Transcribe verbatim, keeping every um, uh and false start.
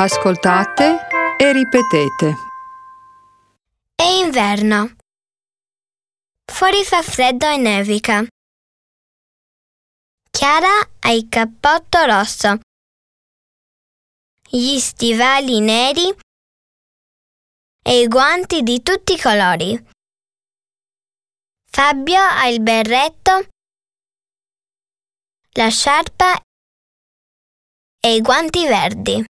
Ascoltate e ripetete. È inverno. Fuori fa freddo e nevica. Chiara ha il cappotto rosso, gli stivali neri e i guanti di tutti i colori. Fabio ha il berretto, la sciarpa e i guanti verdi.